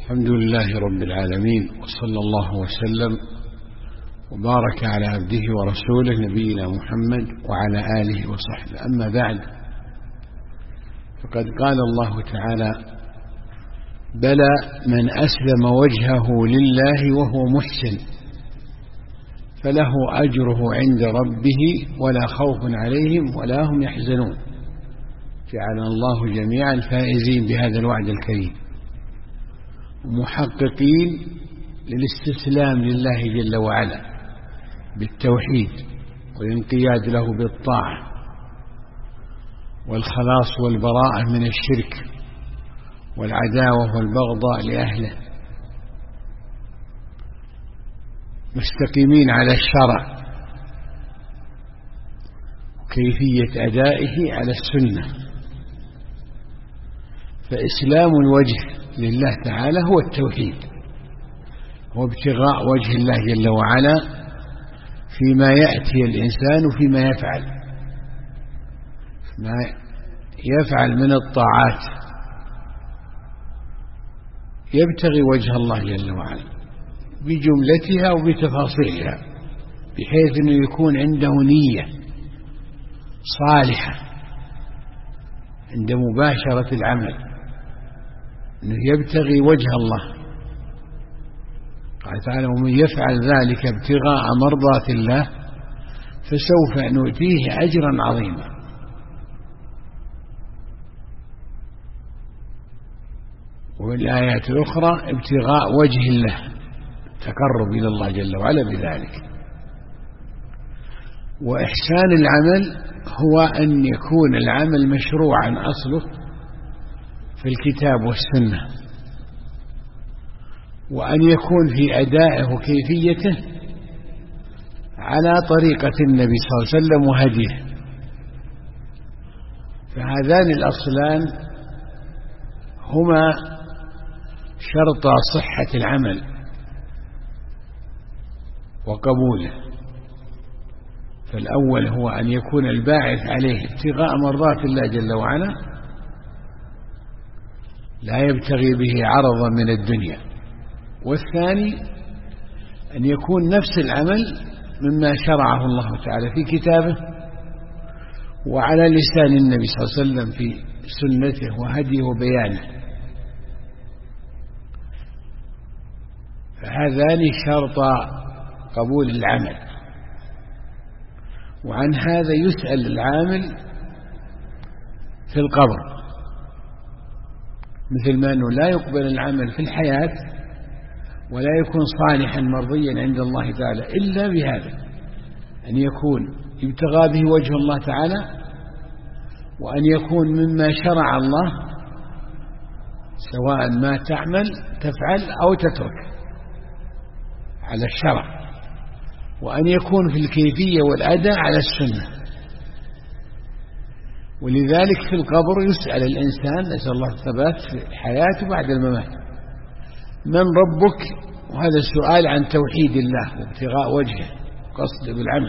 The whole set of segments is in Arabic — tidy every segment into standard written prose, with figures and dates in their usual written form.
الحمد لله رب العالمين، وصلى الله وسلم وبارك على عبده ورسوله نبينا محمد وعلى آله وصحبه. أما بعد، فقد قال الله تعالى: بلى من أسلم وجهه لله وهو محسن فله أجره عند ربه ولا خوف عليهم ولا هم يحزنون. جعلنا الله جميعا فائزين بهذا الوعد الكريم، محققين للاستسلام لله جل وعلا بالتوحيد والانقياد له بالطاعة والخلاص والبراءة من الشرك والعداوة والبغضاء لأهله، مستقيمين على الشرع وكيفية أدائه على السنة. فإسلام الوجه لله تعالى هو التوحيد، هو ابتغاء وجه الله جل وعلا فيما يأتي الإنسان وفيما يفعل، ما يفعل من الطاعات يبتغي وجه الله جل وعلا بجملتها وبتفاصيلها، بحيث أنه يكون عنده نية صالحة عند مباشرة العمل، أنه يبتغي وجه الله. قال تعالى: ومن يفعل ذلك ابتغاء مرضات الله فسوف نؤتيه أجرا عظيما. والآيات الأخرى ابتغاء وجه الله، تقرب إلى الله جل وعلا بذلك. وإحسان العمل هو أن يكون العمل مشروعا أصله في الكتاب والسنة، وأن يكون في أدائه وكيفيته على طريقة النبي صلى الله عليه وسلم وهديه. فهذان الأصلان هما شرط صحة العمل وقبوله. فالأول هو أن يكون الباعث عليه ابتغاء مرضات الله جل وعلا، لا يبتغي به عرضا من الدنيا. والثاني أن يكون نفس العمل مما شرعه الله تعالى في كتابه وعلى لسان النبي صلى الله عليه وسلم في سنته وهديه وبيانه. فهذان شرط قبول العمل، وعن هذا يسأل العامل في القبر، مثل ما أنه لا يقبل العمل في الحياة ولا يكون صالحا مرضيا عند الله تعالى إلا بهذا، أن يكون يبتغى به وجه الله تعالى، وأن يكون مما شرع الله، سواء ما تعمل تفعل أو تترك على الشرع، وأن يكون في الكيفية والأداء على السنة. ولذلك في القبر يسأل الإنسان، نسأل الله الثبات في حياته بعد الممات: من ربك؟ وهذا السؤال عن توحيد الله وابتغاء وجهه قصد بالعمل.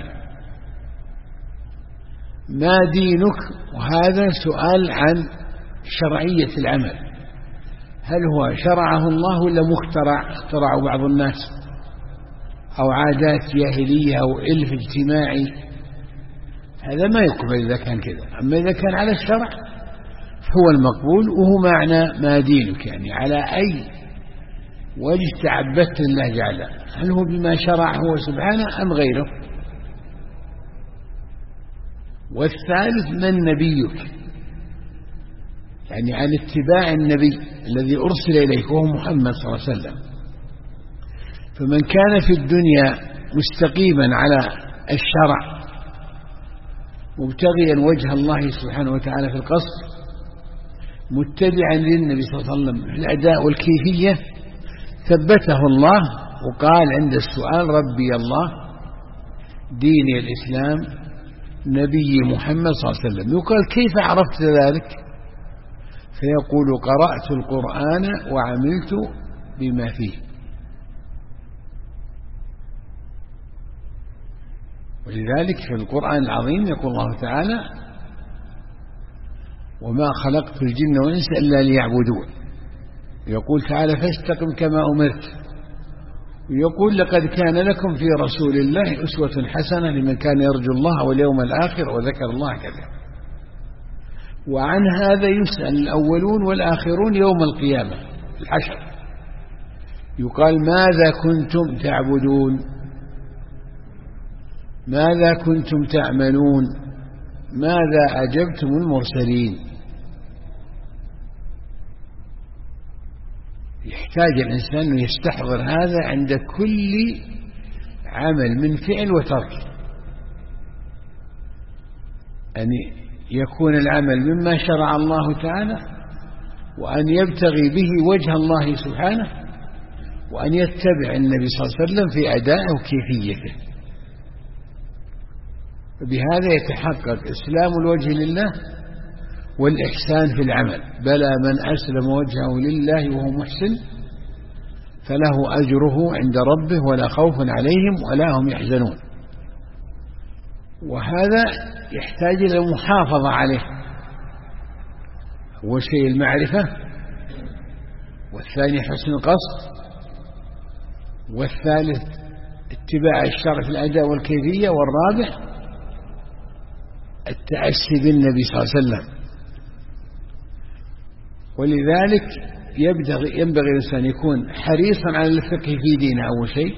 ما دينك؟ وهذا سؤال عن شرعية العمل، هل هو شرعه الله ولا اخترعه بعض الناس، أو عادات جاهلية أو إلف اجتماعي؟ هذا ما يقبل إذا كان كذا. أما إذا كان على الشرع فهو المقبول، وهو معنى ما دينك، يعني على أي وجه تعبدت الله جعله، هل هو بما شرع هو سبحانه أم غيره؟ والثالث: من نبيك؟ يعني عن اتباع النبي الذي أرسل إليك وهو محمد صلى الله عليه وسلم. فمن كان في الدنيا مستقيما على الشرع مبتغيا وجه الله سبحانه وتعالى في القصد، متبعا للنبي صلى الله عليه وسلم في الأداء والكيفية، ثبته الله وقال عند السؤال: ربي الله، ديني الإسلام، نبي محمد صلى الله عليه وسلم. يقال: كيف عرفت ذلك؟ فيقول: قرأت القرآن وعملت بما فيه. ولذلك في القرآن العظيم يقول الله تعالى: وما خلقت الجن والإنس إلا ليعبدون. يقول تعالى فاستقم كما أمرت، ويقول لقد كان لكم في رسول الله أسوة حسنة لمن كان يرجو الله واليوم الآخر وذكر الله كثيرا. وعن هذا يسأل الأولون والآخرون يوم القيامة الحشر، يقال ماذا كنتم تعبدون، ماذا كنتم تعملون، ماذا أجبتم المرسلين. يحتاج الإنسان أن يستحضر هذا عند كل عمل من فعل وترك، أن يكون العمل مما شرع الله تعالى، وأن يبتغي به وجه الله سبحانه، وأن يتبع النبي صلى الله عليه وسلم في أدائه وكيفيته. بهذا يتحقق إسلام الوجه لله والإحسان في العمل. بلى من أسلم وجهه لله وهو محسن فله أجره عند ربه ولا خوف عليهم ولا هم يحزنون. وهذا يحتاج إلى المحافظة عليه. أول شيء المعرفة، والثاني حسن القصد، والثالث اتباع الشرع في الأداء والكيفية، والرابع التأسي بالنبي صلى الله عليه وسلم. ولذلك ينبغي الإنسان يكون حريصا على الفقه في دينه أول شيء،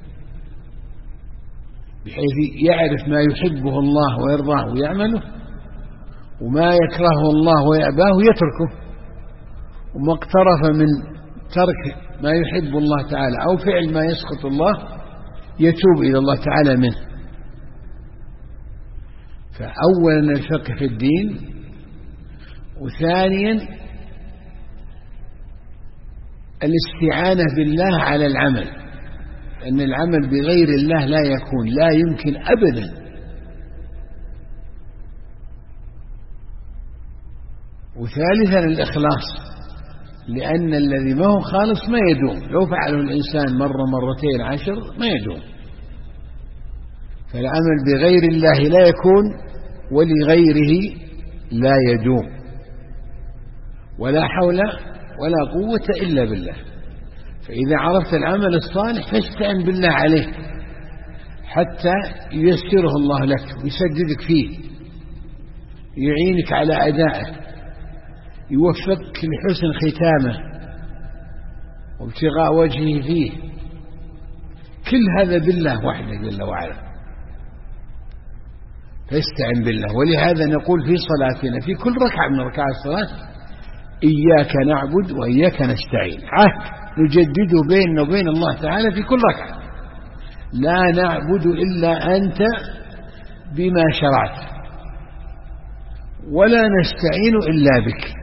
بحيث يعرف ما يحبه الله ويرضاه ويعمله، وما يكرهه الله ويأباه يتركه، وما اقترف من ترك ما يحب الله تعالى أو فعل ما يسخط الله يتوب إلى الله تعالى منه. فأولا الفقه في الدين، وثانيا الاستعانة بالله على العمل، أن العمل بغير الله لا يكون، لا يمكن أبدا. وثالثا الإخلاص، لأن الذي ما هو خالص ما يدوم، لو فعله الإنسان مرة مرتين 10 ما يدوم. فالعمل بغير الله لا يكون، ولغيره لا يدوم، ولا حول ولا قوة إلا بالله. فإذا عرفت العمل الصالح فاستعن بالله عليه حتى ييسره الله لك ويسددك فيه، يعينك على أدائه، يوفقك لحسن ختامه وابتغاء وجهه فيه. كل هذا بالله وحده جل وعلا، فاستعن بالله. ولهذا نقول في صلاتنا في كل ركعة من ركعات الصلاة إياك نعبد وإياك نستعين، عهد نجدده بيننا وبين الله تعالى في كل ركعة. لا نعبد إلا أنت بما شرعت، ولا نستعين إلا بك،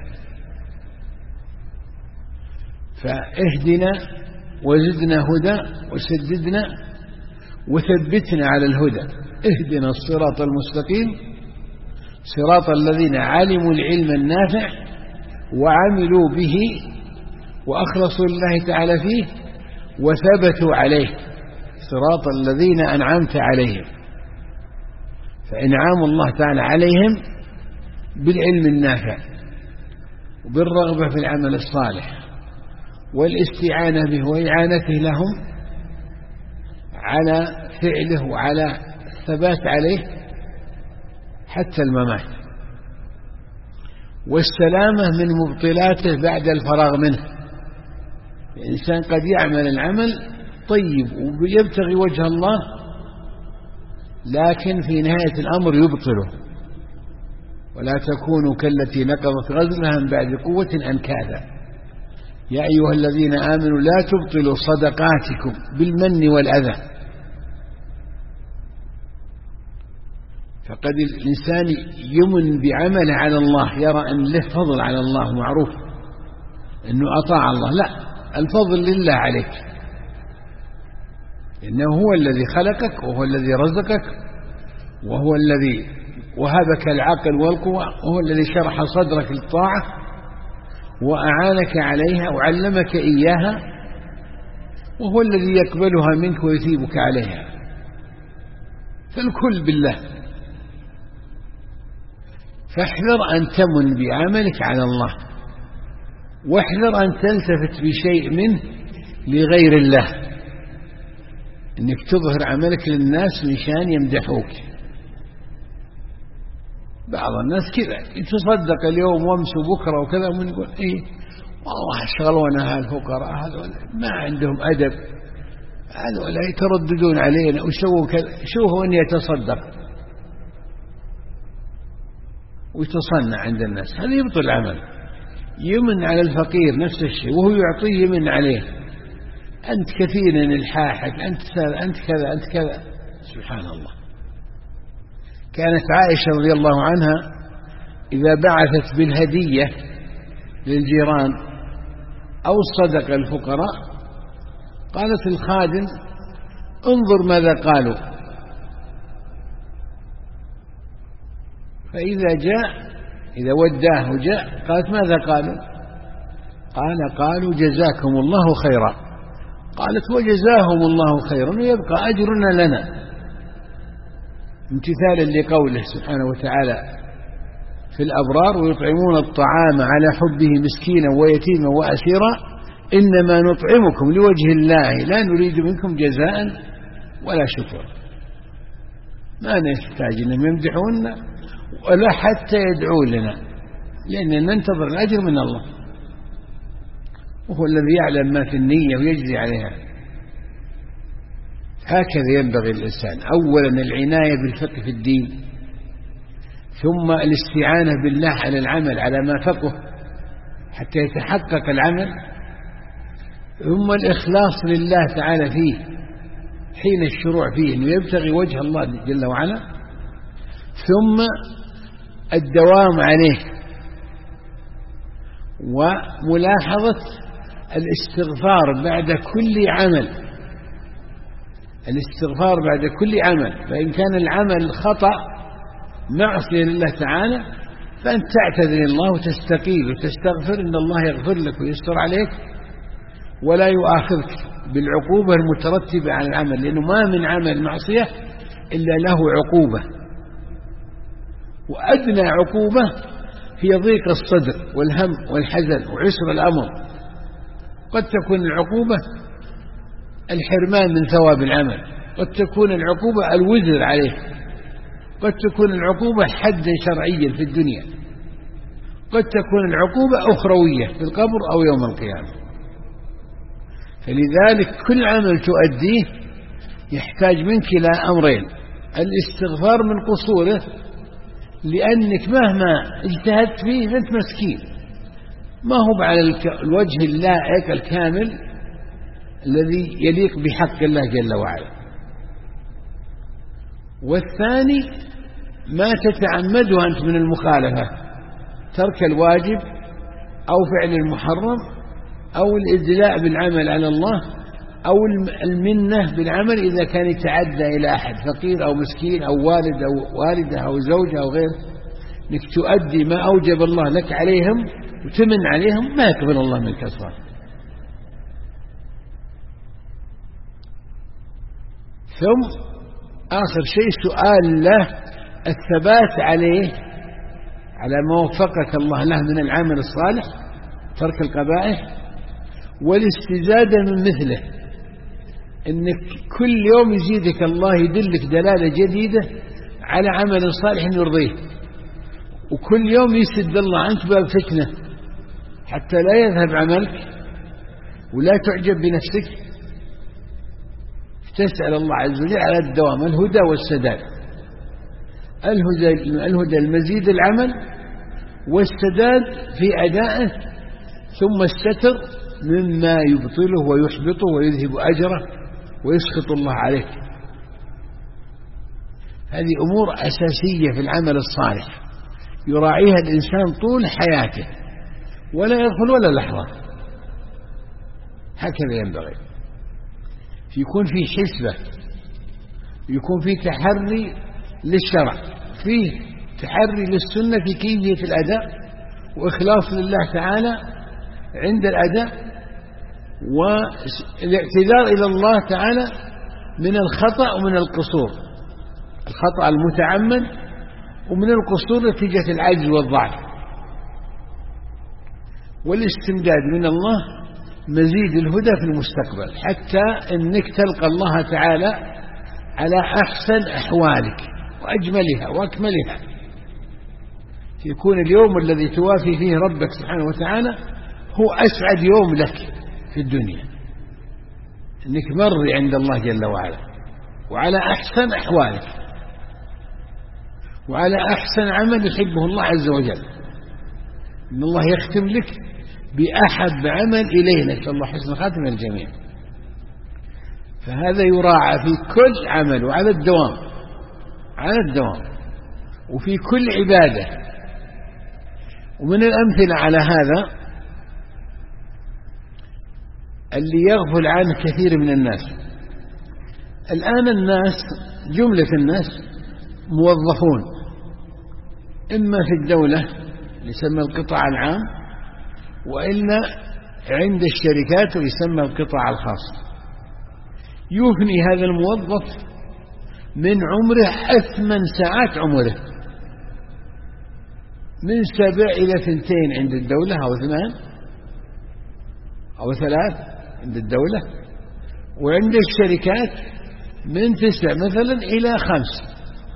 فاهدنا وزدنا هدى وسددنا وثبتنا على الهدى. اهدنا الصراط المستقيم صراط الذين علموا العلم النافع وعملوا به وأخلصوا لله تعالى فيه وثبتوا عليه، صراط الذين أنعمت عليهم. فإنعام الله تعالى عليهم بالعلم النافع وبالرغبة في العمل الصالح والاستعانة به وإعانته لهم على فعله وعلى الثبات عليه حتى الممات، والسلامة من مبطلاته بعد الفراغ منه. الإنسان قد يعمل العمل طيب ويبتغي وجه الله، لكن في نهاية الأمر يبطله. ولا تكونوا كالتي نقضت غزلها من بعد قوة أنكاثا، يا أيها الذين آمنوا لا تبطلوا صدقاتكم بالمن والأذى. فقد الإنسان يمن بعمل على الله، يرى أن له فضل على الله معروف أنه أطاع الله. لا، الفضل لله عليك، إنه هو الذي خلقك وهو الذي رزقك وهو الذي وهبك العقل والقوة، وهو الذي شرح صدرك للطاعة وأعانك عليها وعلمك إياها، وهو الذي يقبلها منك ويثيبك عليها. فالكل بالله. فاحذر أن تمن بعملك على الله، واحذر أن تلتفت بشيء منه لغير الله، إنك تظهر عملك للناس مشان يمدحوك. بعض الناس كذا يتصدق اليوم وامس وبكرة وكذا، ومن يقول إيه والله شغلونا هالفقراء هذول ما عندهم أدب، هذول يترددون علينا ويسووا كذا، شوفوا أن يتصدق ويتصنع عند الناس، هذا يبطل العمل. يمن على الفقير نفس الشيء وهو يعطيه يمن عليه، أنت كثير الحاحك، أنت كذا أنت كذا. سبحان الله. كانت عائشة رضي الله عنها إذا بعثت بالهدية للجيران أو الصدقة للفقراء قالت الخادم انظر ماذا قالوا، فإذا جاء إذا وداه وجاء قالت ماذا قالوا؟ قالوا جزاكم الله خيرا. قالت وجزاهم الله خيرا ويبقى أجرنا لنا، امتثالا لقوله سبحانه وتعالى في الأبرار ويطعمون الطعام على حبه مسكينا ويتيما وأسيرا إنما نطعمكم لوجه الله لا نريد منكم جزاء ولا شكرا. ما نحتاج أنهم يمدحونا ولا حتى يدعوا لنا، لأننا ننتظر الأجر من الله، وهو الذي يعلم ما في النية ويجزي عليها. هكذا ينبغي الإنسان، أولا العناية بالفقه في الدين، ثم الاستعانة بالله على العمل على ما فقه حتى يتحقق العمل، ثم الإخلاص لله تعالى فيه حين الشروع فيه أنه يبتغي وجه الله جل وعلا، ثم الدوام عليه، وملاحظة الاستغفار بعد كل عمل، الاستغفار بعد كل عمل، فإن كان العمل خطأ معصية لله تعالى فأنت تعتذر الله وتستقيل وتستغفر إن الله يغفر لك ويستر عليك ولا يؤاخذك بالعقوبة المترتبة على العمل، لأنه ما من عمل معصية إلا له عقوبة، وأدنى عقوبة هي ضيق الصدر والهم والحزن وعسر الأمر. قد تكون العقوبة الحرمان من ثواب العمل، قد تكون العقوبة الوزر عليه، قد تكون العقوبة حدا شرعيا في الدنيا، قد تكون العقوبة أخروية في القبر أو يوم القيامة. فلذلك كل عمل تؤديه يحتاج منك إلى أمرين: الاستغفار من قصوره، لأنك مهما اجتهدت فيه أنت مسكين، ما هو على الوجه اللائق الكامل الذي يليق بحق الله جل وعلا. والثاني ما تتعمده أنت من المخالفة، ترك الواجب أو فعل المحرم أو الإدلاء بالعمل على الله أو المنة بالعمل إذا كان يتعدى إلى أحد فقير أو مسكين أو والد أو والدة أو زوجة أو غيره، إنك تؤدي ما أوجب الله لك عليهم وتمن عليهم، ما يقبل الله منك أصلا. ثم آخر شيء سؤال له الثبات عليه على ما وفقك الله له من العمل الصالح، ترك القبائح، والاستزادة من مثله، إنك كل يوم يزيدك الله، يدلك دلالة جديدة على عمل صالح يرضيه، وكل يوم يسد الله عنك باب فتنة حتى لا يذهب عملك ولا تعجب بنفسك، تسأل الله عز وجل على الدوام، الهدى والسداد. الهدى المزيد العمل، والسداد في أدائه، ثم الستر مما يبطله ويحبطه ويذهب أجره ويسخط الله عليك. هذه أمور أساسية في العمل الصالح يراعيها الإنسان طول حياته ولا يغفل ولا لحظة. هكذا ينبغي، يكون في حسبة، يكون في تحري للشرع، فيه تحري للسنة في كيفية الأداء، وإخلاص لله تعالى عند الأداء، والاعتذار إلى الله تعالى من الخطأ ومن القصور، الخطأ المتعمد ومن القصور نتيجة العجز والضعف. والاستمداد من الله مزيد الهدى في المستقبل، حتى أنك تلقى الله تعالى على أحسن أحوالك وأجملها وأكملها، يكون اليوم الذي توافي فيه ربك سبحانه وتعالى هو أسعد يوم لك في الدنيا، أنك مر عند الله جل وعلا وعلى أحسن أحوالك وعلى أحسن عمل يحبه الله عز وجل، إن الله يختم لك بأحب عمل إليه، نسأل الله حسن خاتم الجميع. فهذا يراعى في كل عمل وعلى الدوام، على الدوام وفي كل عبادة. ومن الأمثلة على هذا اللي يغفل عنه كثير من الناس الآن، الناس جملة الناس موظفون إما في الدولة يسمى القطاع العام، وإلا عند الشركات ويسمى القطاع الخاص. يفني هذا الموظف من عمره أثمن ساعات عمره، من 7 إلى 2 عند الدولة، أو 2 أو 3 عند الدولة، وعند الشركات من 9 مثلا إلى 5.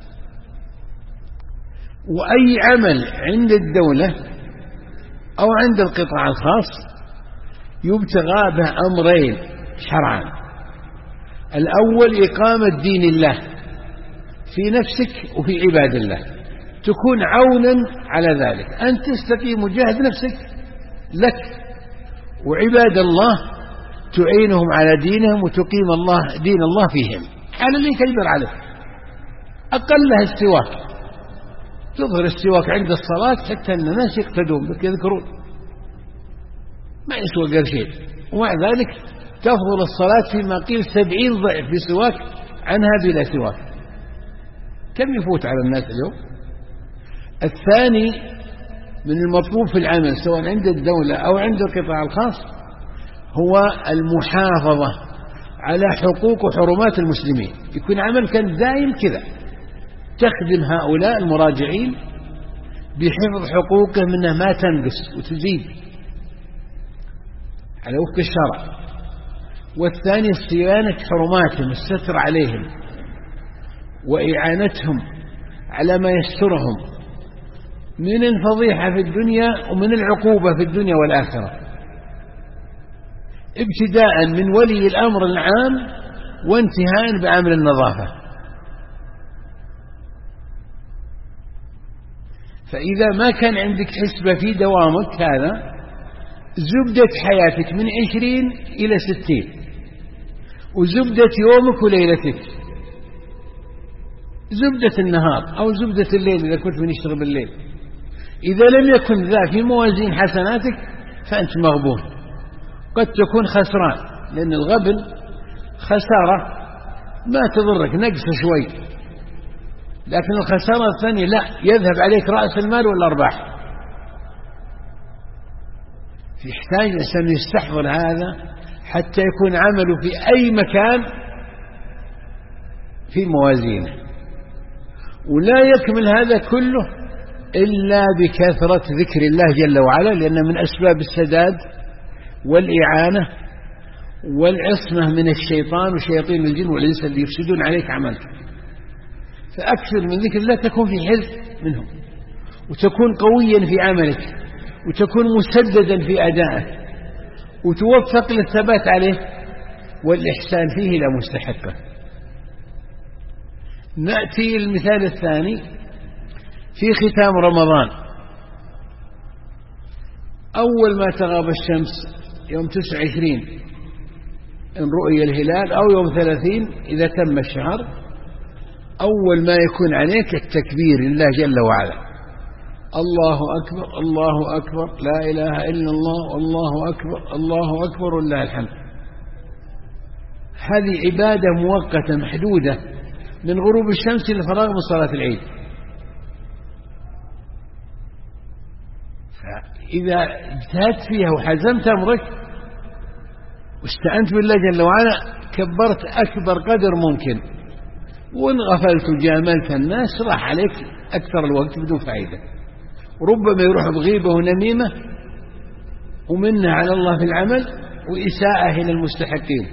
وأي عمل عند الدولة أو عند القطاع الخاص يبتغى به أمرين شرعان: الأول إقامة دين الله في نفسك وفي عباد الله، تكون عونا على ذلك، أن تستقيم وجاهد نفسك لك وعباد الله تعينهم على دينهم وتقيم الله دين الله فيهم، على اللي يكبر عليه. أقلها السواك، تظهر السواك عند الصلاة حتى أن الناس يقتدون بك يذكرون، ما يسوى قرشين، ومع ذلك تفضل الصلاة فيما قيل 70 ضعف بسواك عنها بلا سواك. كم يفوت على الناس اليوم؟ الثاني من المطلوب في العمل سواء عند الدولة أو عند القطاع الخاص هو المحافظة على حقوق وحرمات المسلمين، يكون عمل كان دائم كذا، تخدم هؤلاء المراجعين بحفظ حقوقهم منها ما تنقص وتزيد على وفق الشرع. والثاني صيانة حرماتهم، الستر عليهم وإعانتهم على ما يسترهم من الفضيحة في الدنيا ومن العقوبة في الدنيا والآخرة، ابتداء من ولي الأمر العام وانتهاء بأمر النظافة. فإذا ما كان عندك حسبة في دوامك هذا، زبدة حياتك من 20 إلى 60، وزبدة يومك وليلتك، زبدة النهار أو زبدة الليل إذا كنت من يشتغل بالليل، إذا لم يكن ذا في موازين حسناتك فأنت مغبون، قد تكون خسران، لأن الغبن خسارة ما تضرك، نقص شوي، لكن الخسارة الثانية لا، يذهب عليك رأس المال والأرباح. يحتاج الإنسان يستحضر هذا حتى يكون عمله في أي مكان في موازينه، ولا يكمل هذا كله إلا بكثرة ذكر الله جل وعلا، لأن من أسباب السداد والإعانة والعصمة من الشيطان وشياطين الجن والإنس اللي يفسدون عليك عملك. فأكثر من ذكر الله، تكون في حرص منهم، وتكون قويا في عملك، وتكون مسددا في أدائك، وتوفق للثبات عليه والإحسان فيه إلى مستحقه. نأتي المثال الثاني في ختام رمضان. أول ما تغاب الشمس يوم 29 إن رؤي الهلال، أو يوم 30 إذا تم الشهر، أول ما يكون عليك التكبير لله جل وعلا: الله أكبر الله أكبر لا إله إلا الله والله أكبر الله أكبر ولله الحمد. هذه عبادة مؤقتة محدودة من غروب الشمس إلى الفراغ من صلاة العيد. فإذا اجتهدت فيها وحزمت أمرك واستعنت بالله جل وعلا، كبرت أكبر قدر ممكن، وإن غفلت وجاملت الناس راح عليك أكثر الوقت بدون فائدة، وربما يروح بغيبة ونميمة ومنة على الله في العمل وإساءة إلى المستحقين.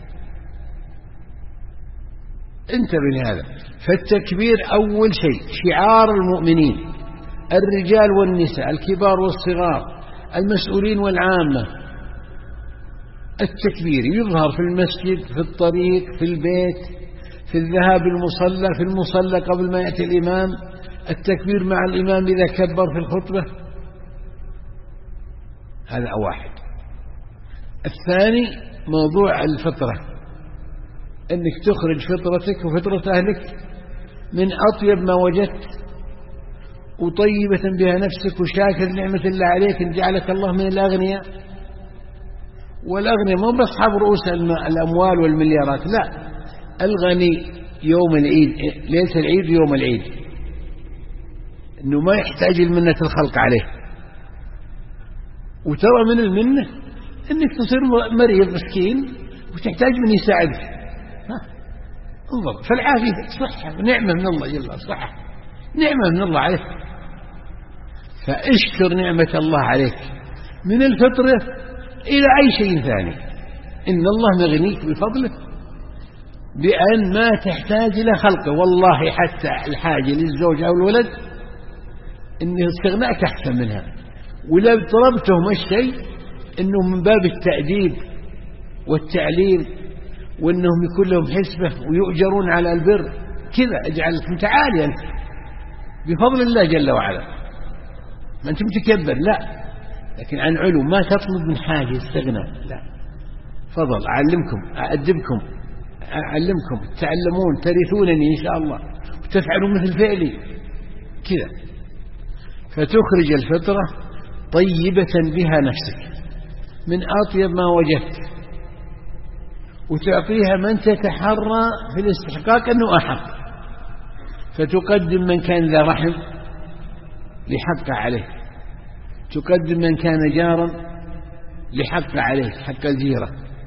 انتبه لهذا. فالتكبير أول شيء شعار المؤمنين، الرجال والنساء، الكبار والصغار، المسؤولين والعامة. التكبير يظهر في المسجد، في الطريق، في البيت، في الذهاب المصلى، في المصلى قبل ما يأتي الإمام، التكبير مع الإمام إذا كبر في الخطبة. هذا واحد. الثاني موضوع الفطرة، أنك تخرج فطرتك وفطرة أهلك من أطيب ما وجدت، وطيبة بها نفسك، وشاكر نعمة الله عليك إن جعلك الله من الأغنياء. والأغنياء مو بس أصحاب رؤوس الأموال والمليارات، لا، الغني يوم العيد، ليلة العيد يوم العيد، إنه ما يحتاج المنة الخلق عليه. وترى من المنة إنك تصير مريض مسكين وتحتاج من يساعدك. انظر، فالعافية صحة نعمة من الله جل، صحة نعمة من الله عليك، فاشكر نعمة الله عليك من الفطرة إلى أي شيء ثاني. إن الله مغنيك بفضله بأن ما تحتاج إلى خلقه. والله حتى الحاجة للزوج أو الولد إنه استغناك أحسن منها. ولو طلبتهم الشيء إنه من باب التأديب والتعليم، وإنهم يكون لهم حسبة ويؤجرون على البر كذا، اجعلك متعاليا بفضل الله جل وعلا، ما أنت متكبر، لا، لكن عن علو، ما تطلب من حاجة استغنى، لا، فضل، أعلمكم، أأدبكم، أعلمكم، تعلمون، ترثونني إن شاء الله، وتفعلوا مثل فعلي كذا. فتخرج الفطرة طيبة بها نفسك من أطيب ما وجدت، وتعطيها من تتحرى في الاستحقاق أنه أحق، فتقدم من كان ذا رحم لحق عليه، تقدم من كان جارا لحق عليه، حق الجيرة،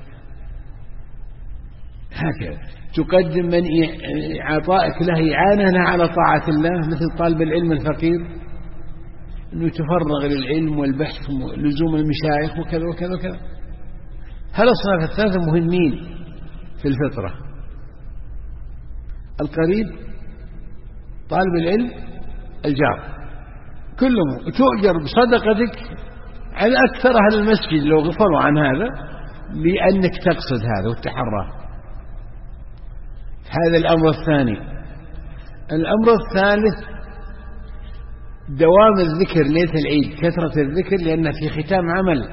هكذا تقدم من عطائك له إعانة على طاعة الله، مثل طالب العلم الفقير أنه يتفرغ للعلم والبحث ولزوم المشايخ وكذا وكذا وكذا. هالأصناف الثلاثة مهمين في الفطرة: القريب، طالب العلم، الجار، كلهم تؤجر بصدقتك على أكثر أهل المسجد لو غفروا عن هذا، لأنك تقصد هذا والتحرى. هذا الأمر الثاني. الأمر الثالث دوام الذكر ليلة العيد، كثرة الذكر، لأن في ختام عمل،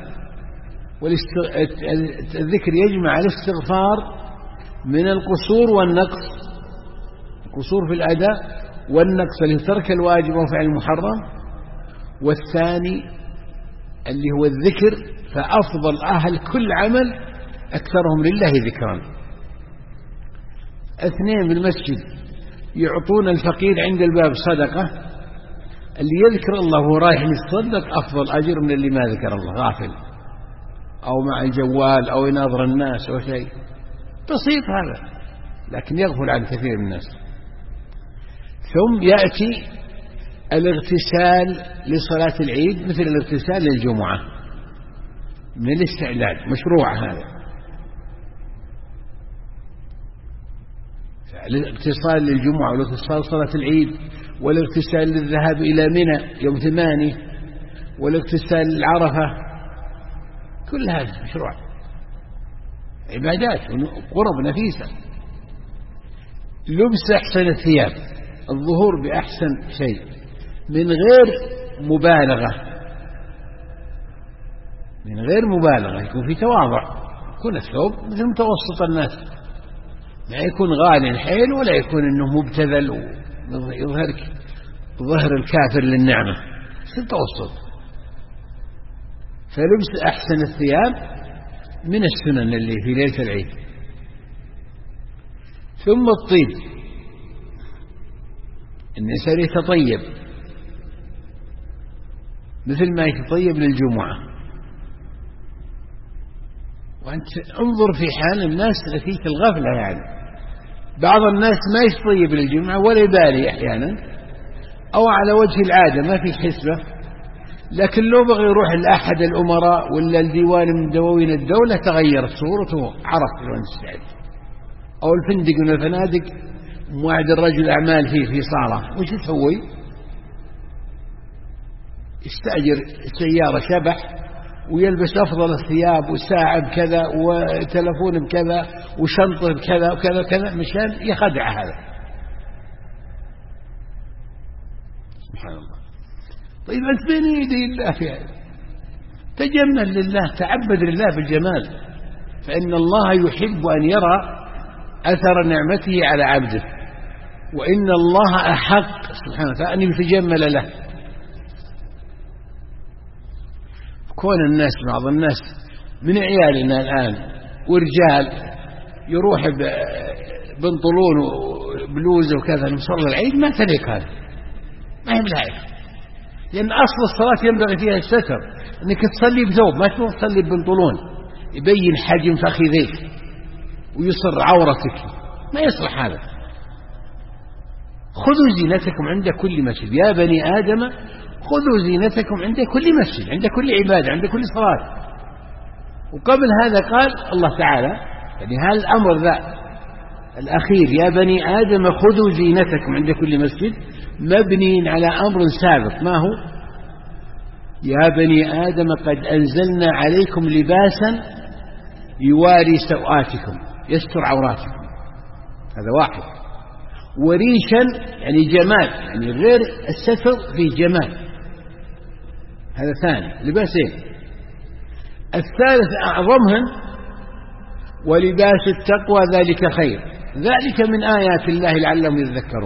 والذكر يجمع الاستغفار من القصور والنقص، القصور في الأداء والنقص لترك الواجب وفعل المحرم. والثاني اللي هو الذكر، فأفضل أهل كل عمل أكثرهم لله ذكرا. 2 بالمسجد يعطون الفقير عند الباب صدقة، اللي يذكر الله وهو رايح يتصدق أفضل أجر من اللي ما ذكر الله، غافل أو مع الجوال أو يناظر الناس أو شيء بسيط هذا، لكن يغفل عن كثير من الناس. ثم يأتي الاغتسال لصلاة العيد مثل الاغتسال للجمعة من الاستعداد، مشروع هذا. الاغتسال للجمعة والاغتسال صلاة العيد، والاغتسال للذهاب إلى منى يوم 8، والاغتسال للعرفة، كل هذا مشروع، عبادات وقرب نفيسة. لبس أحسن الثياب، الظهور بأحسن شيء من غير مبالغة، من غير مبالغة، يكون في تواضع، يكون الثوب مثل متوسط الناس، لا يكون غالي الحيل ولا يكون انه مبتذل ويظهرك ظهر الكافر للنعمة، في التوسط. فلبس أحسن الثياب من السنن اللي في ليلة العيد. ثم الطيب، الإنسان يتطيب مثل ما يتطيب للجمعة. وأنت انظر في حال الناس فيك الغفلة، يعني بعض الناس ما يتطيب للجمعة ولا يبالي أحيانا، أو على وجه العادة ما في حسبة، لكن لو بغى يروح لأحد الأمراء ولا الديوان من دواوين الدولة تغيرت صورته، عرف لون السعد. أو الفندق من الفنادق موعد الرجل أعمال فيه في صالة، وش يسوي؟ يستأجر سيارة شبح ويلبس أفضل الثياب وساعة بكذا وتلفون بكذا وشنطة بكذا وكذا وكذا مشان يخدع هذا. سبحان الله. طيب أنت بين يدي الله في هذا، تجمل لله، تعبد لله بالجمال، فإن الله يحب أن يرى أثر نعمته على عبده، وإن الله أحق سبحانه وتعالى أن يتجمل له. كون الناس، بعض الناس من عيالنا الآن ورجال يروح بنطلون وبلوزة وكذا لمصلى العيد، ما تليق هذا، ما هي بلائق، لأن أصل الصلاة ينبغي فيها الستر، أنك تصلي بثوب، ما تصلي ببنطلون يبين حجم فخذيك ويصر عورتك، ما يصلح هذا. خذوا زينتكم عند كل مسجد، يا بني آدم خذوا زينتكم عند كل مسجد، عند كل عبادة، عند كل صلاة. وقبل هذا قال الله تعالى، يعني هذا الأمر ذا الأخير يا بني آدم خذوا زينتكم عند كل مسجد مبني على أمر سابق، ما هو؟ يا بني آدم قد أنزلنا عليكم لباسا يواري سوآتكم يستر عوراتكم، هذا واحد. وريشا يعني جمال، يعني غير الستر فيه جمال، هذا ثاني، لباسين. الثالث أعظمهم ولباس التقوى ذلك خير، ذلك من آيات الله لعلهم يذكرون.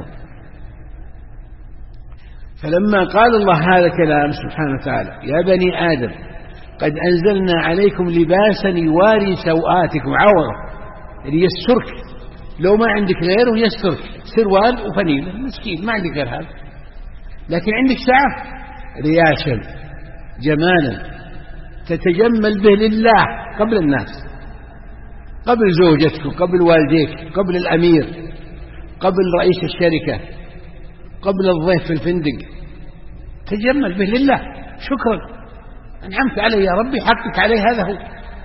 فلما قال الله هذا كلام سبحانه وتعالى يا بني آدم قد أنزلنا عليكم لباسا يواري سوآتكم، عورة يعني يسترك، لو ما عندك غيره يسترك، سروال وفنيلة، مسكين ما عندك غير هذا، لكن عندك ساعة رياشا جمالا تتجمل به لله قبل الناس، قبل زوجتك، قبل والديك، قبل الأمير، قبل رئيس الشركة، قبل الضيف في الفندق، تجمل به لله شكرا أنعمت علي يا ربي، حقك علي، هذا هو.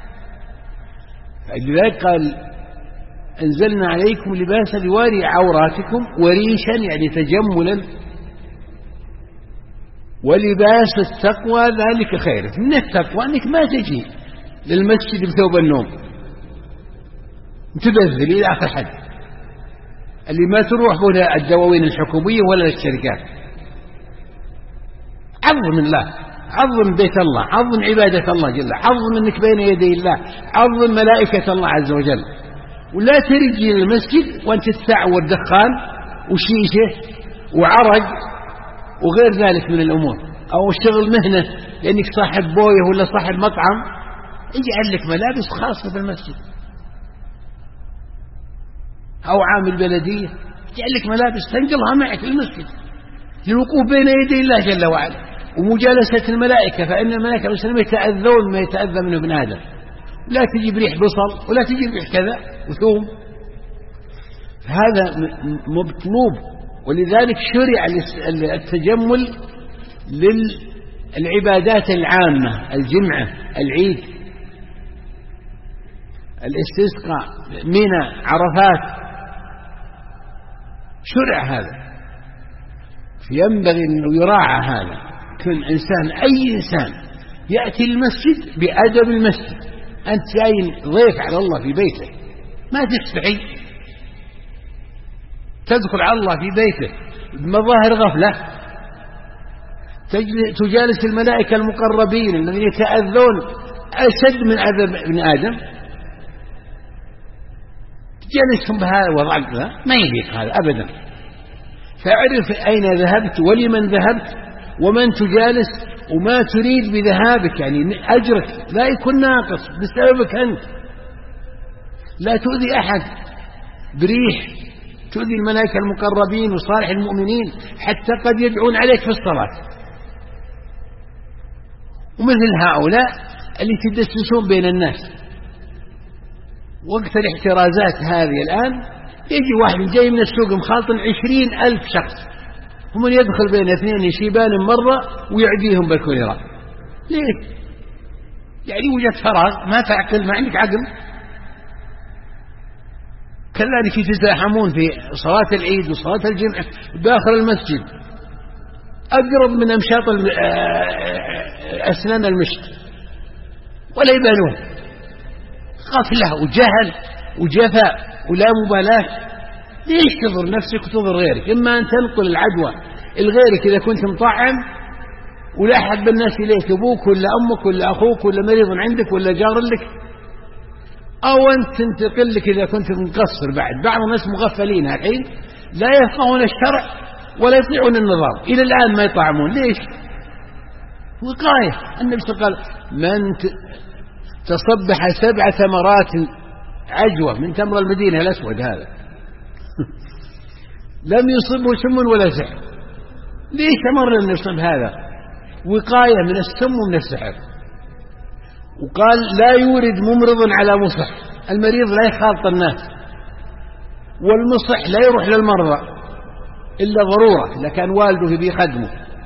فلذلك قال أنزلنا عليكم لباسا يواري عوراتكم وريشا يعني تجملا، ولباس التقوى ذلك خير. من التقوى أنك ما تجي للمسجد بثوب النوم تبذل إلى آخر حد، اللي ما تروح هنا الدواوين الحكومية ولا الشركات. عظم الله، عظم بيت الله، عظم عبادة الله جل، عظم أنك بين يدي الله، عظم ملائكة الله عز وجل. ولا ترجي للمسجد وأنت تستعور دخان وشيشة وعرق وغير ذلك من الأمور، أو اشتغل مهنة لأنك صاحب بويه ولا صاحب مطعم، اجعل لك ملابس خاصة بالمسجد، أو عامل بلدية اجعل لك ملابس تنقلها معك للمسجد للوقوف بين يدي الله جل وعلا ومجالسة الملائكة، فإن الملائكة المسلمين يتأذون ما يتأذى منه ابن آدم، لا تجيب ريح بصل ولا تجيب ريح كذا وثوم، هذا مطلوب. ولذلك شرع التجمل للعبادات العامة، الجمعة، العيد، الاستسقاء، منى، عرفات، شرع هذا. فينبغي أن يراعى هذا، كل إنسان، أي إنسان يأتي المسجد بأدب المسجد. أنت جاي ضيف على الله في بيته، ما تستحي تدخل على الله في بيته بمظاهر غفلة، تجالس الملائكة المقربين الذين يتأذون أشد من عذاب ابن آدم، تجالسهم بهذا الوضع، ما يليق هذا أبدا. فاعرف أين ذهبت ولمن ذهبت ومن تجالس، وما تريد بذهابك يعني أجرك لا يكون ناقص بسببك أنت. لا تؤذي أحد بريح تؤذي الملائكة المقربين وصالح المؤمنين، حتى قد يدعون عليك في الصلاة. ومثل هؤلاء اللي تدسسون بين الناس. وقت الاحترازات هذه الآن يجي واحد جاي من السوق مخالط 20,000 شخص ومن يدخل بين اثنين يشيبان مرة ويعديهم بالكوليرا. ليه؟ يعني وجدت فراغ، ما تعقل، ما عندك عقل. كذلك يتزاحمون في صلاة العيد وصلاة الجمعة داخل المسجد أقرب من أمشاط أسنان المشط ولا يبالون. غفلة وجهل وجفاء ولا مبالاة. ليش تضر نفسك وتضر غيرك؟ إما أن تنقل العدوى لغيرك إذا كنت مطعم ولا أحد بالناس إليك، أبوك ولا أمك ولا أخوك ولا مريض عندك ولا جار لك، أو أن تنتقل لك إذا كنت مقصر. بعض الناس مغفلين الحين لا يفقهون الشرع ولا يطيعون النظام، إلى الآن ما يطعمون. ليش؟ وقاية. النبي صلى الله عليه وسلم من تصبح 7 ثمرات عجوة من تمر المدينة الأسود هذا لم يصبه سم ولا سحر. ليش أمر أن يصب هذا؟ وقاية من السم ومن السحر. وقال لا يورد ممرض على مصح. المريض لا يخالط الناس، والمصح لا يروح للمرضى إلا ضرورة، إذا كان والده بيخدمه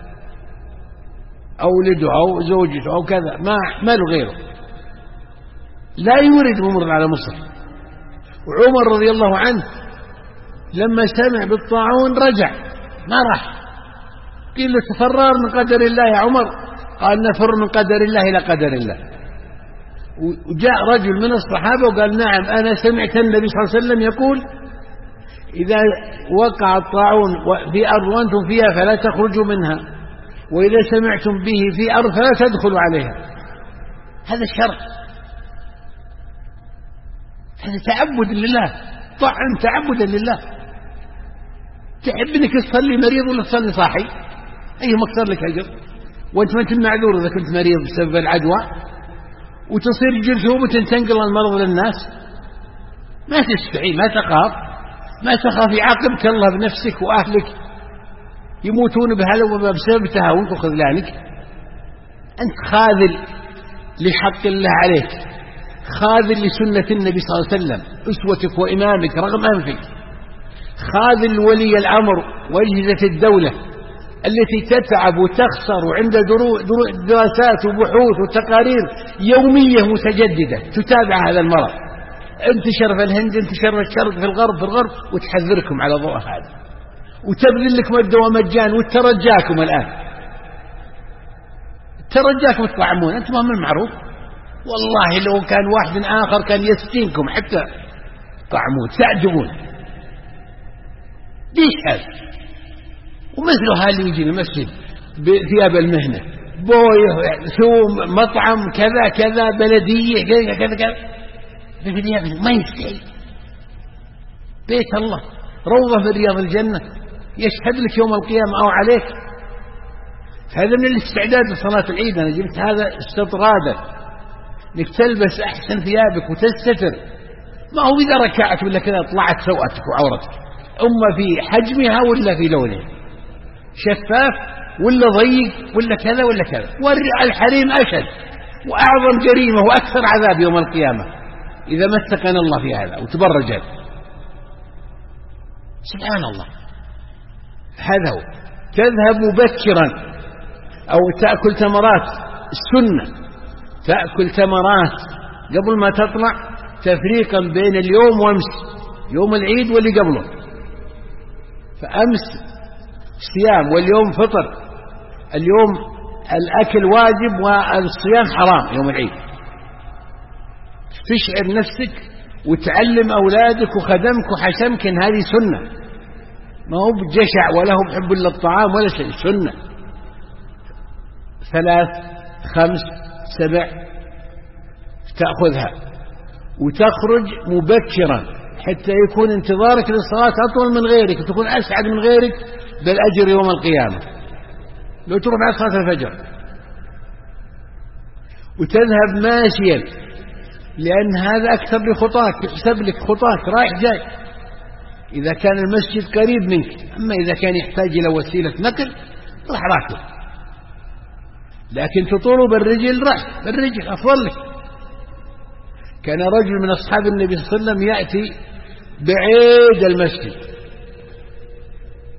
أو ولده أو زوجته أو كذا، ما له غيره. لا يورد ممرض على مصح. وعمر رضي الله عنه لما سمع بالطاعون رجع، ما راح. قيل له تفرار من قدر الله يا عمر؟ قال نفر من قدر الله إلى قدر الله. وجاء رجل من الصحابة وقال نعم أنا سمعت النبي صلى الله عليه وسلم يقول إذا وقع الطاعون في أرض وأنتم فيها فلا تخرجوا منها، وإذا سمعتم به في أرض فلا تدخلوا عليها. هذا الشرع، هذا تعبد لله، طعن تعبدا لله. تحب انك تصلي مريض ولا تصلي صاحي؟ ايهم اكثر لك اجر، وانت ما انت معذور اذا كنت مريض بسبب العدوى وتصير جرثومة تنقل المرض للناس. ما تستحي، ما تخاف يعاقبك الله بنفسك واهلك يموتون بهلوة بسبب تهاونك وخذلانك. انت خاذل لحق الله عليك، خاذل لسنة النبي صلى الله عليه وسلم أسوتك وإمامك رغم أنفك، خاذل ولي الأمر وأجهزة الدولة التي تتعب وتخسر وعند دراسات وبحوث وتقارير يومية متجددة تتابع هذا المرض. انتشر في الهند، انتشر في الشرق، في الغرب، وتحذركم على ضوء هذا، وتبذل لكم الدواء مجان، وترجاكم الآن ترجاكم تطعمون. أنتم من المعروف والله لو كان واحد آخر كان يسقيكم حتى طعمون تعجبون. ليش هذا؟ ومثله اللي يجي المسجد بثياب المهنة، بويه ثوم مطعم كذا كذا بلدية كذا ما يستحي. بيت الله روضة في رياض الجنة يشهد لك يوم القيامة أو عليك. هذا من الاستعداد لصلاة العيد. أنا جبت هذا استطرادا انك تلبس احسن ثيابك وتستتر، ما هو اذا ركعت ولا كذا طلعت سوءتك وعورتك، اما في حجمها ولا في لونها، شفاف ولا ضيق ولا كذا ولا كذا. والحريم اشد واعظم جريمه واكثر عذاب يوم القيامه اذا مسكن الله في هذا وتبرجت. سبحان الله. هذا هو. تذهب مبكرا او تاكل تمرات السنه، تأكل تمرات قبل ما تطلع تفريقا بين اليوم وامس، يوم العيد واللي قبله. فأمس صيام واليوم فطر، اليوم الأكل واجب والصيام حرام يوم العيد. تشعر نفسك وتعلم أولادك وخدمك وحشمك إن هذه سنة، ما هو بجشع ولا هو بحب إلا الطعام ولا شيء، سنة. 3 5 7 تأخذها وتخرج مبكرا حتى يكون انتظارك للصلاة أطول من غيرك وتكون أسعد من غيرك بالأجر يوم القيامة لو تروح بعد صلاة الفجر. وتذهب ماشيا لأن هذا أكثر لخطاك، يحسب لك خطاك رايح جاي إذا كان المسجد قريب منك. أما إذا كان يحتاج إلى وسيلة نقل راح راكب، لكن تطول بالرجل راح بالرجل أفضل لك. كان رجل من أصحاب النبي صلى الله عليه وسلم يأتي بعيد المسجد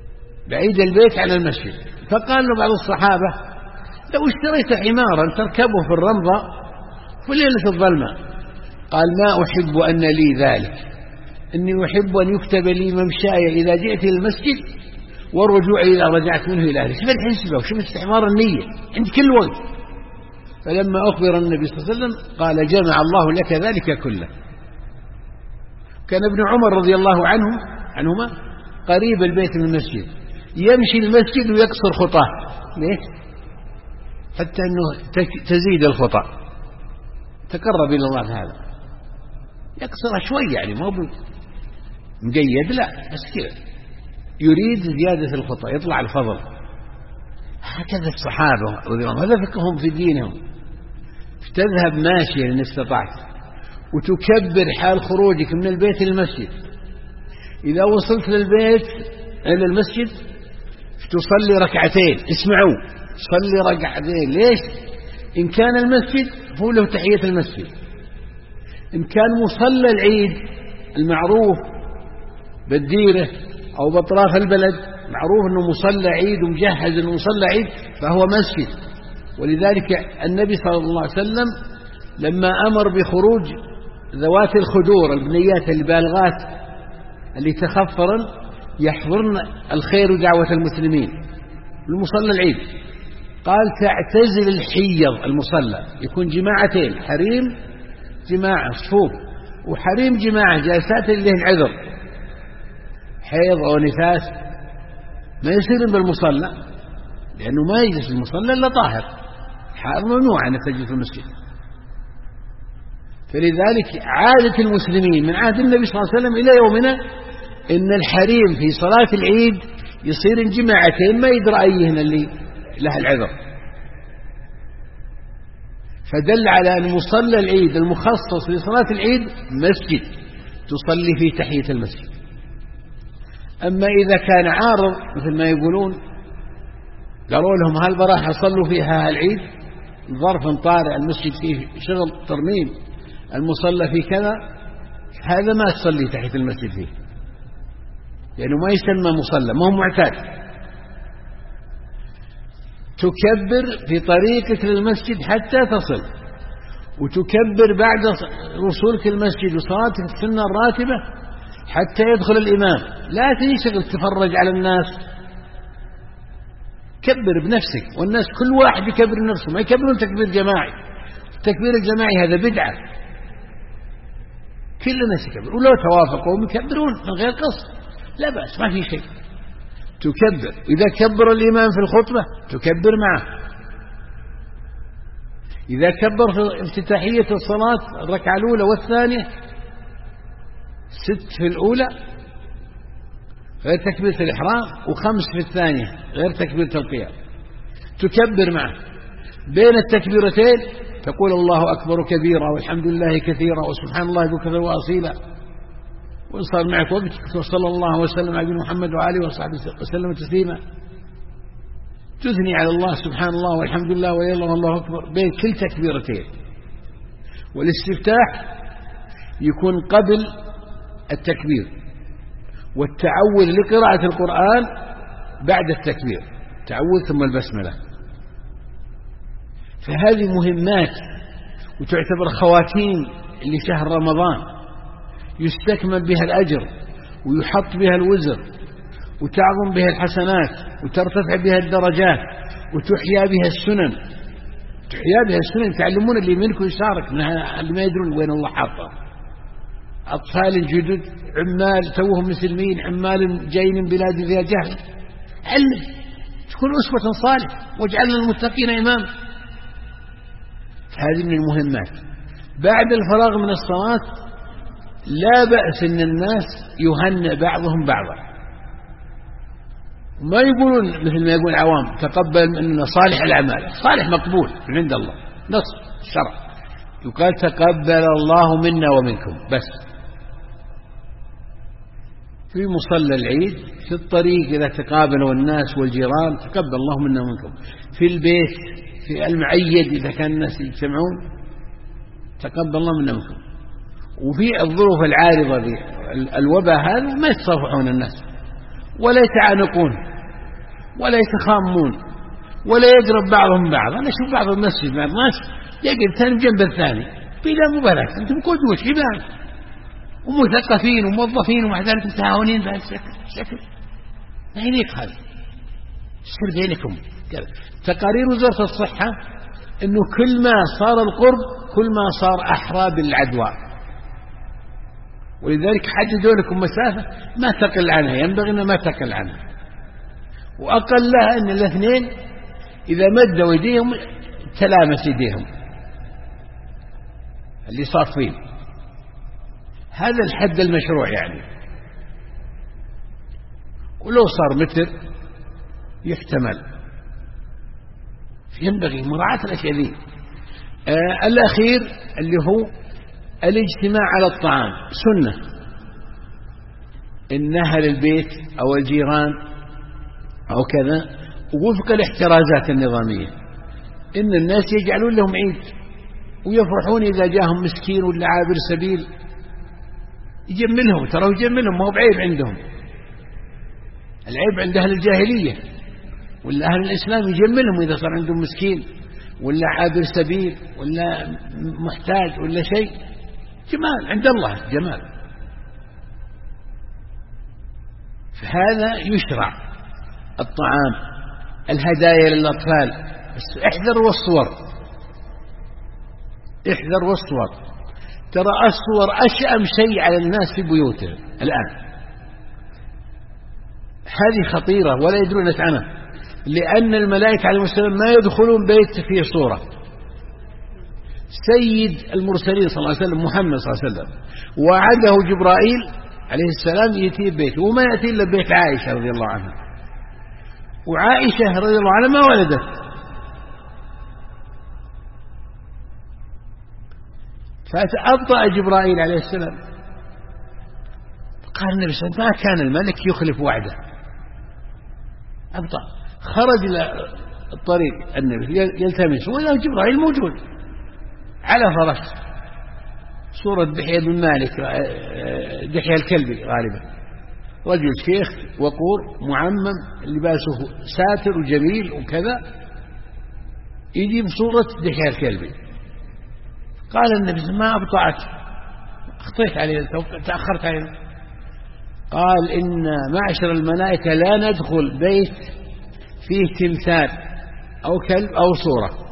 بعيد البيت عن المسجد. فقال له بعض الصحابة: لو اشتريت حمارا تركبه في الرمضة في ليلة الظلمة. قال: ما أحب أن لي ذلك، إني أحب أن يكتب لي ممشاي إذا جئت إلى المسجد والرجوع إذا رجعت منه إلى أهلي. شوف الحسبة وشوف استحمار النية عند كل وقت. فلما أخبر النبي صلى الله عليه وسلم قال: جمع الله لك ذلك كله. كان ابن عمر رضي الله عنهما قريب البيت من المسجد، يمشي المسجد ويقصر خطاه. ليه؟ حتى أنه تزيد الخطأ، تقرب إلى الله هذا، يقصر شوي يعني ما هو مقيد، لا بس كذا يريد زيادة الخطأ، يطلع الفضل. هكذا الصحابة هذا فقههم في دينهم. تذهب ماشيا إن استطعت وتكبر حال خروجك من البيت إلى المسجد. إذا وصلت للبيت إلى المسجد تصلي ركعتين. اسمعوا، صلي ركعتين. ليش؟ إن كان المسجد هو له تحية المسجد، إن كان مصلى العيد المعروف بالديرة أو بأطراف البلد معروف أنه مصلى عيد ومجهز أنه مصلى عيد فهو مسجد. ولذلك النبي صلى الله عليه وسلم لما أمر بخروج ذوات الخدور البنيات البالغات اللي تخفرن يحضرن الخير ودعوة المسلمين المصلى العيد، قال: تعتزل الحيض المصلى، يكون جماعتين، حريم جماعة صفوف وحريم جماعة جالسات اللي العذر حيض أو نفاس ما يصير بالمصلى، لأنه ما يجلس المصلى إلا طاهر. حائض ممنوع أن تجلس في المسجد. فلذلك عادة المسلمين من عهد النبي صلى الله عليه وسلم إلى يومنا إن الحريم في صلاة العيد يصير جماعتين ما يدرى أيهن اللي له العذر. فدل على أن مصلى العيد المخصص لصلاة العيد مسجد تصلي فيه تحية المسجد. أما إذا كان عارض مثل ما يقولون قالوا لهم هل براح صلوا فيها العيد، ظرف طارئ المسجد فيه شغل ترميم، المصلى فيه كذا، هذا ما تصلي تحية المسجد فيه لأنه ما يسمى مصلى، ما هو معتاد. تكبر في طريقك للمسجد حتى تصل، وتكبر بعد وصولك المسجد وصلاتك السنة الراتبة حتى يدخل الإمام. لا تنشغل تفرج على الناس، كبر بنفسك، والناس كل واحد يكبر نفسه، ما يكبرون تكبير جماعي. التكبير الجماعي هذا بدعة، كل الناس يكبر، ولو توافقوا يكبرون من غير قصد لا بأس، ما في شيء. تكبر، إذا كبر الإمام في الخطبة تكبر معه. إذا كبر في افتتاحية الصلاة الركعة الأولى والثانية 6 في الأولى غير تكبيرة الإحرام، و5 في الثانية غير تكبيرة القيام، تكبر معه. بين التكبيرتين تقول الله أكبر كبيرا والحمد لله كثيرا وسبحان الله بكثير وأصيلا، وصار معك وقت وصلى الله وسلم على محمد وآله وصحبه وسلم تسليما. تثني على الله سبحان الله والحمد لله والله أكبر بين كل تكبيرتين. والاستفتاح يكون قبل التكبير، والتعوذ لقراءة القرآن بعد التكبير، تعوذ ثم البسملة. فهذه مهمات وتعتبر خواتيم لشهر رمضان يستكمل بها الأجر ويحط بها الوزر وتعظم بها الحسنات وترتفع بها الدرجات وتحيا بها السنن. تحيا بها السنن، تعلمون اللي منكم يشارك اللي ما يدرون وين الله حاطه. أطفال جدد، عمال توهم مسلمين، عمال جايين من بلاد ذي جهل، علم، تكون أسوة صالح واجعلنا المتقين إمام. هذه من المهمات. بعد الفراغ من الصلاة لا بأس أن الناس يهنئ بعضهم بعضا، ما يقولون مثل ما يقول العوام تقبل مننا صالح الأعمال. صالح مقبول من عند الله، نص الشرع يقال تقبل الله منا ومنكم. بس في مصلى العيد، في الطريق إذا تقابلوا الناس والجيران تقبل الله منا ومنكم. في البيت، في المعيد إذا كان الناس يجتمعون تقبل الله منا ومنكم. وفي الظروف العارضة الوباء هذا ما يتصافحون الناس ولا يتعانقون، ولا يتخامون ولا يقرب بعضهم بعض. أنا أشوف بعض المسجد مع الناس يقرب ثاني جنب الثاني بلا مبالاة. أنتم قدوة شباب ومثقفين وموظفين ومع ذلك متعاونين بهذا الشكل. ما يليق هذا. السر بينكم. تقارير وزارة الصحة أنه كل ما صار القرب كل ما صار أحرى بالعدوى، ولذلك حددوا لكم مسافة ما تقل عنها، ينبغي أن ما تقل عنها، وأقلها أن الاثنين إذا مدوا يديهم تلامس يديهم اللي صافين. هذا الحد المشروع يعني. ولو صار متر يحتمل. ينبغي مراعاة الأشياء ذي. الأخير اللي هو الاجتماع على الطعام سنة، إن أهل البيت أو الجيران أو كذا وفق الاحترازات النظامية إن الناس يجعلون لهم عيد ويفرحون إذا جاهم مسكين ولا عابر سبيل يجملهم. ترى يجملهم، ما هو بعيب عندهم. العيب عند أهل الجاهلية، ولا أهل الإسلام يجملهم إذا صار عندهم مسكين ولا عابر سبيل ولا محتاج ولا شيء. جمال عند الله، جمال. فهذا يشرع الطعام، الهدايا للأطفال. بس احذروا الصور، احذروا الصور. ترى الصور أشأم شيء على الناس في بيوتهم الآن. هذه خطيرة ولا يدرون عنها، لأن الملائكة عليهم السلام ما يدخلون بيت فيه صورة. سيد المرسلين صلى الله عليه وسلم محمد صلى الله عليه وسلم وعده جبرائيل عليه السلام يأتي بيته، وما يأتي إلا بيت عائشة رضي الله عنها، وعائشة رضي الله عنها ما ولدت. فأبطأ جبرائيل عليه السلام. قال النبي صلى الله عليه وسلم ما كان الملك يخلف وعده. أبطأ. خرج إلى الطريق النبي يلتمس، وإذا جبرائيل موجود على فرس، صورة دحية بن مالك، دحية الكلبي غالبا، رجل شيخ وقور معمم لباسه ساتر وجميل وكذا، يجي بصورة دحية الكلبي. قال النبي ما أبطأت، أخطيت عليه، تأخرت عليه. قال إن معشر الملائكة لا ندخل بيت فيه تمثال أو كلب أو صورة،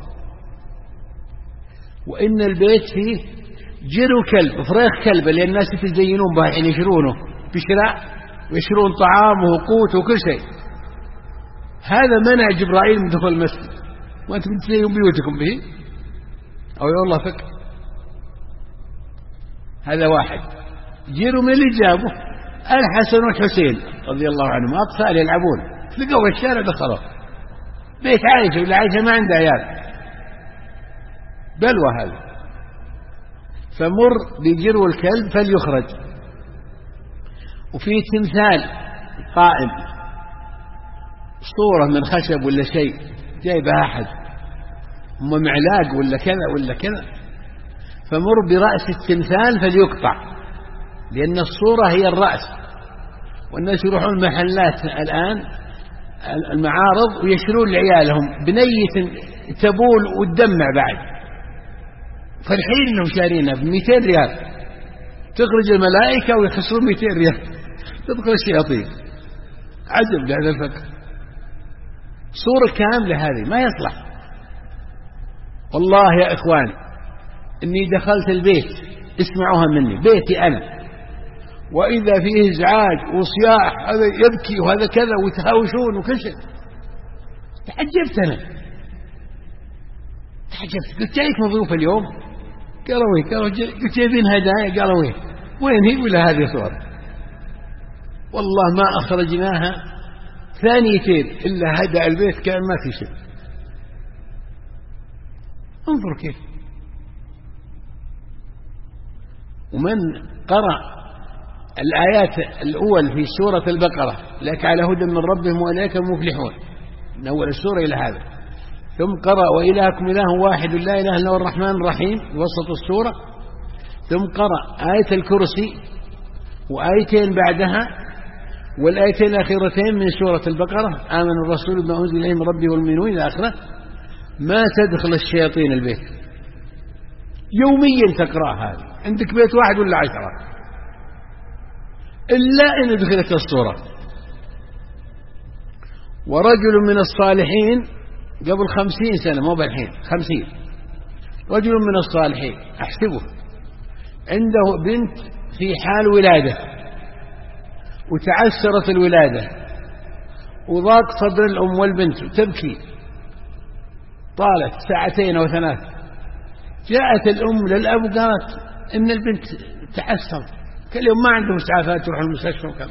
وإن البيت فيه جرو كلب، فراخ كلب، لأن الناس يتزينون به حين يشرونه بشراء ويشرون طعامه وقوته وكل شيء. هذا منع جبرائيل من دخول المسجد، وأنتم تزينون بيوتكم به أو يا الله فك. هذا واحد. جروا من اللي جابه الحسن والحسين رضي الله عنهم، أطفال يلعبون، لقوا الشارع دخلوا بيت عائشة، ولا عائشة ما عندها عيال، بلوى هذا. فمر بجرو الكلب فليخرج. وفي تمثال قائم، صورة من خشب ولا شيء جايبها أحد، معلاق ولا كذا ولا كذا، فمر برأس التمثال فليقطع، لأن الصورة هي الرأس. والناس يروحون المحلات الآن المعارض ويشترون لعيالهم بنية تبول وتدمع بعد، فرحين انهم شارينها ب200 ريال. تخرج الملائكة ويخسرون 200 ريال، تدخل الشياطين. عجب لهذا الفكر. صورة كاملة هذه ما يصلح. والله يا إخوان إني دخلت البيت، اسمعوها مني، بيتي أنا، وإذا فيه إزعاج وصياح، هذا يبكي وهذا كذا ويتهاوشون وكل شيء، تعجبت أنا، تعجبت. قلت جايك مضيوف اليوم؟ قالوا وين؟ قالوا قلت جايبين هدايا؟ قالوا وين هي؟ ولا هذه صور؟ والله ما أخرجناها ثانيتين إلا هدأ البيت كان ما في شيء. انظر كيف. ومن قرأ الآيات الأول في سورة البقرة لك على هدى من ربهم وإليك المفلحون من أول السورة إلى هذا، ثم قرأ وإلهكم إله واحد لا إله إلا هو الرحمن الرحيم وسط السورة، ثم قرأ آية الكرسي وآيتين بعدها والآيتين الأخيرتين من سورة البقرة آمن الرسول بما أنزل إليه من ربه والمؤمنون إلى آخره، ما تدخل الشياطين البيت، يوميا تقرأ هذه، عندك بيت واحد ولا 10، إلا إن دخلت الصورة. ورجل من الصالحين قبل 50 سنة، مو بالحين، 50، رجل من الصالحين أحسبه عنده بنت في حال ولادة وتعسرت الولادة وضاق صدر الأم والبنت تبكي، طالت 2 أو 3 ساعات، جاءت الأم للأب وقالت إن البنت تعسر، كل يوم ما عنده مسعافات تروح المستشفى وكذا.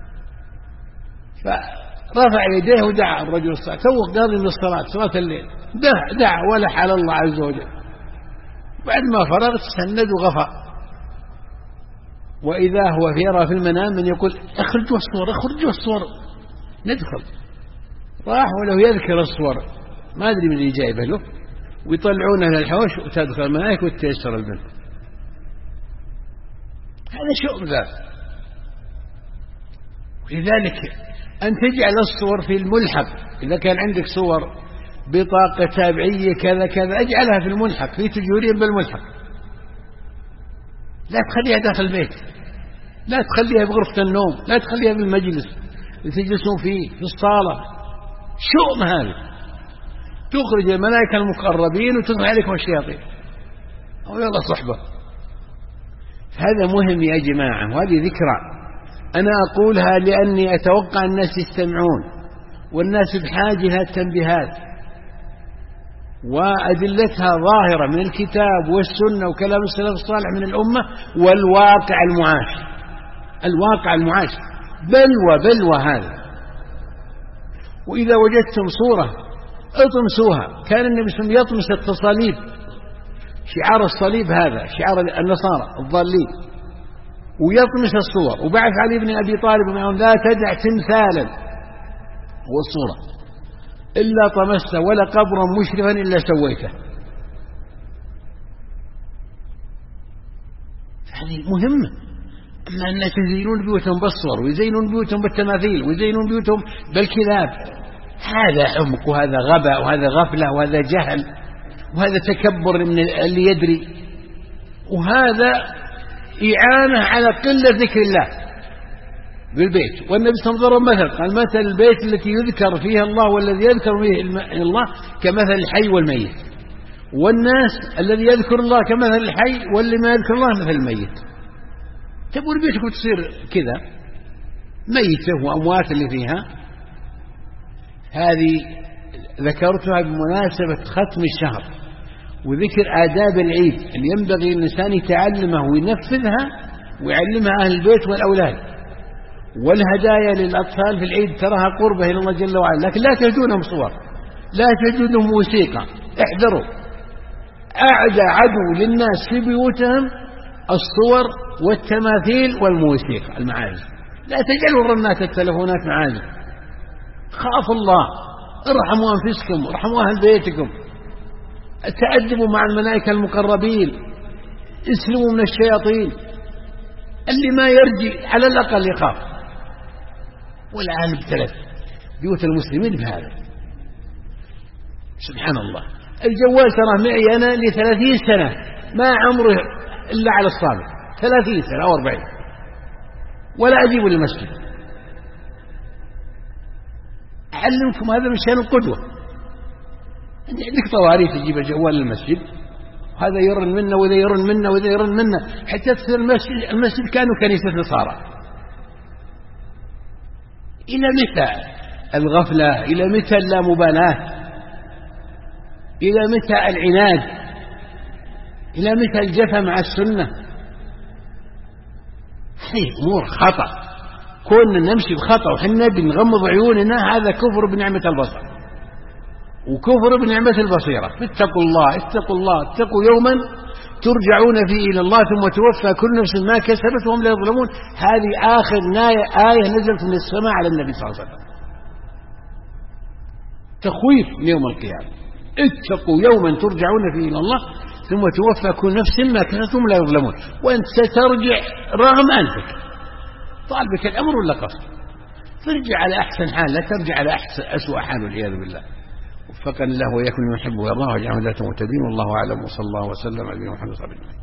فرفع يديه ودعا الرجل الصالح، توه قاضي من الصلاة، صلاة الليل، دعا ولح على الله عز وجل. بعد ما فرغ تسند وغفى، وإذا هو يرى في المنام من يقول اخرجوا الصور اخرجوا الصور، ندخل. راح وله يذكر الصور، ما أدري من اللي جايبه له، ويطلعونه للحوش وتدخل الملائكة وتيسر البنت. هذا شؤم ذات. ولذلك أن تجعل الصور في الملحق، إذا كان عندك صور بطاقة تابعية كذا كذا اجعلها في الملحق، في تجورين بالملحق، لا تخليها داخل البيت، لا تخليها بغرفة النوم، لا تخليها بالمجلس اللي تجلسون فيه، في الصالة. شؤم هذا، تخرج الملائكة المقربين وتدخل عليكم الشياطين، أو يلا صحبة. هذا مهم يا جماعة، وهذه ذكرى أنا أقولها لأني أتوقع الناس يستمعون، والناس بحاجة لها التنبيهات، وأدلتها ظاهرة من الكتاب والسنة وكلام السلف الصالح من الأمة، والواقع المعاش، الواقع المعاش بلوى هذا. وإذا وجدتم صورة اطمسوها. كان النبي صلى الله عليه وسلم يطمس التصاليب، شعار الصليب هذا شعار النصارى الضالين، ويطمس الصور. وبعث علي بن أبي طالب معهم لا تدع تمثالا والصورة إلا طمسته، ولا قبرا مشرفا إلا سويته. هذه مهمة. أما الناس يزينون بيوتهم بالصور، ويزينون بيوتهم بالتماثيل، ويزينون بيوتهم بالكلاب، هذا عمق، وهذا غباء، وهذا غفلة، وهذا جهل، وهذا تكبر من اللي يدري، وهذا إعانة على قلة ذكر الله بالبيت. والنبي صلى الله عليه وسلم مثل قال مثل البيت التي يذكر فيها الله والذي يذكر فيه الله كمثل الحي والميت، والناس الذي يذكر الله كمثل الحي، واللي ما يذكر الله مثل الميت. تقول بيتكم تصير كذا ميتة وأموات اللي فيها. هذه ذكرتها بمناسبة ختم الشهر وذكر آداب العيد اللي ينبغي الإنسان يتعلمه وينفذها ويعلمها أهل البيت والأولاد. والهدايا للأطفال في العيد تراها قربة إلى الله جل وعلا، لكن لا تهدونهم صور، لا تهدونهم موسيقى. احذروا، أعدى عدو للناس في بيوتهم الصور والتماثيل والموسيقى المعازف. لا تجعلوا الرنات التلفونات معازف. خافوا الله، ارحموا أنفسكم، ارحموا أهل بيتكم، تأدبوا مع الملائكة المقربين، اسلموا من الشياطين. اللي ما يرجي على الأقل يخاف. والآن ابتلت بيوت المسلمين بهذا، سبحان الله. الجوال ترى معي أنا ل30 سنة ما عمره إلا على الصالح، 30 سنة أو 40، ولا أجيبه للمسجد. أعلمكم هذا من شأن القدوة. عندك طواريخ تجيب الجوال للمسجد، هذا يرن منا وذا يرن منا وذا يرن منا، حتى تصير المسجد كانوا كنيسة نصارى. إلى متى الغفلة؟ إلى متى اللامبالاة؟ إلى متى العناد؟ إلى متى الجفا مع السنة؟ هذه أمور خطأ. كنا نمشي بخطأ وحنا بنغمض عيوننا، هذا كفر بنعمة البصر وكفر بنعمة البصيرة. اتقوا الله، اتقوا الله، اتقوا يوما ترجعون فيه إلى الله ثم توفى كل نفس ما كسبت وهم لا يظلمون. هذه آخر آية نزلت من السماء على النبي صلى الله عليه وسلم، تخويف من يوم القيامة. اتقوا يوما ترجعون فيه إلى الله ثم توفى كل نفس ما كسبت وهم لا يظلمون. وأنت سترجع رغم أنفك، طالبك الأمر ولا قصد. ترجع على أحسن حال، لا ترجع على أسوأ حال والعياذ بالله. وفقني الله وإياكم لما يحب ويرضاه ويجعلنا هداة مهتدين، والله أعلم، وصلى الله وسلم على نبينا محمد صلى الله عليه وسلم.